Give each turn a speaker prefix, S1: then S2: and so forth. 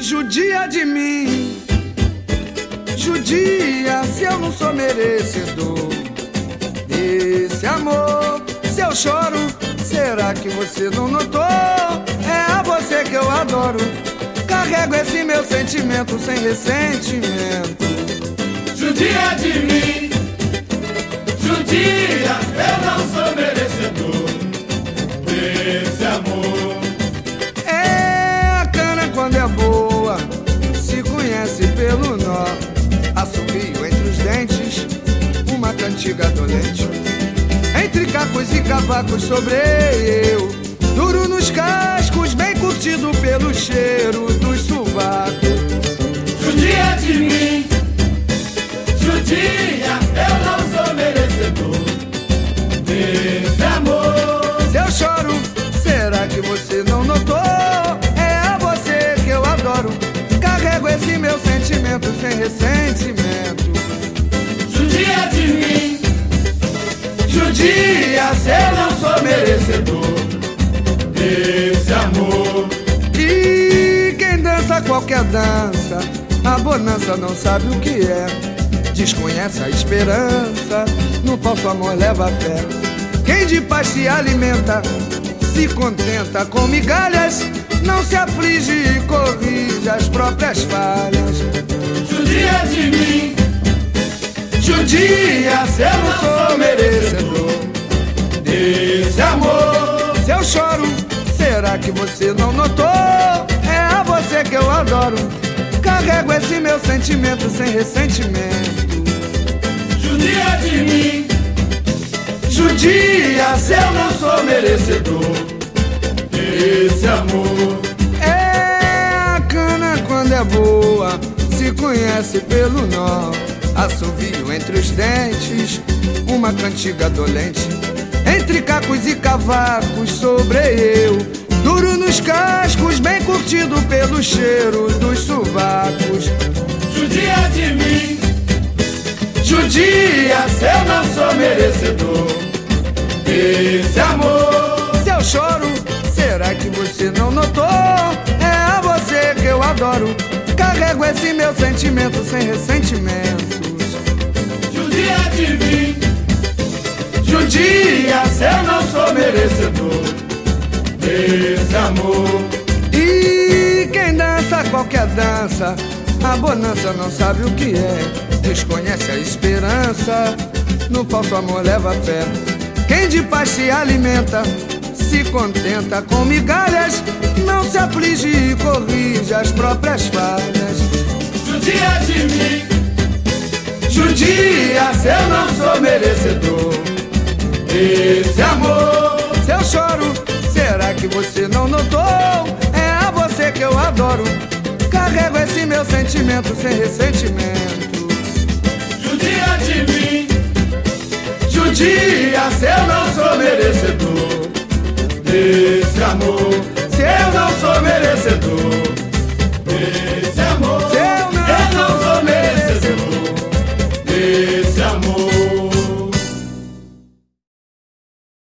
S1: Judia de mim, judia se eu não sou merecedor desse amor. Se eu choro, será que você não notou? É a você que eu adoro. Carrego esse meu sentimento sem ressentimento.
S2: Judia de mim, judia, eu não sou merecedor desse amor.
S1: É, a cana quando é boa se conhece pelo nó. Assovio entre os dentes, uma cantiga dolente. Entre cacos e cavacos sobrei eu, duro nos cascos, bem curtido pelo cheiro dos sovacos.
S2: Judia de mim, judia, eu não sou merecedor desse amor.
S1: Se eu choro, será que você não notou? É a você que eu adoro. Carrego esse meu sentimento sem ressentimento.
S2: Judia de mim, judia, se eu não sou merecedor desse amor.
S1: E quem dança qualquer dança, a bonança não sabe o que é. Desconhece a esperança, no falso amor leva fé. Quem de paz se alimenta, se contenta com migalhas, não se aflige e corrige as próprias falhas.
S2: Judia de mim,
S1: judia, se eu não sou merecedor
S2: desse amor.
S1: Se eu choro, será que você não notou? É a você que eu adoro. Carrego esse meu sentimento sem ressentimento.
S2: Judia de mim,
S1: judia, se eu não sou merecedor
S2: desse amor.
S1: É, a cana quando é boa se conhece pelo nó. Assovio entre os dentes, uma cantiga dolente. Entre cacos e cavacos sobrei eu, duro nos cascos, bem curtido pelo cheiro dos sovacos.
S2: Judia de mim,
S1: judia,
S2: se eu não sou merecedor desse amor.
S1: Se eu choro, será que você não notou? É a você que eu adoro. Carrego esse meu sentimento sem ressentimentos.
S2: Judia de mim,
S1: judia,
S2: se eu não sou merecedor desse amor.
S1: E quem dança qualquer dança, a bonança não sabe o que é. Desconhece a esperança, no falso amor leva fé. Quem de paz se alimenta, se contenta com migalhas, não se aflige e corrige as próprias falhas.
S2: Judia de mim,
S1: judia, se eu não sou merecedor
S2: desse amor.
S1: Se eu choro, será que você não notou? É a você que eu adoro. Carrego esse meu sentimento sem ressentimento.
S2: Judia de mim,
S1: judia, se eu não sou merecedor
S2: desse amor.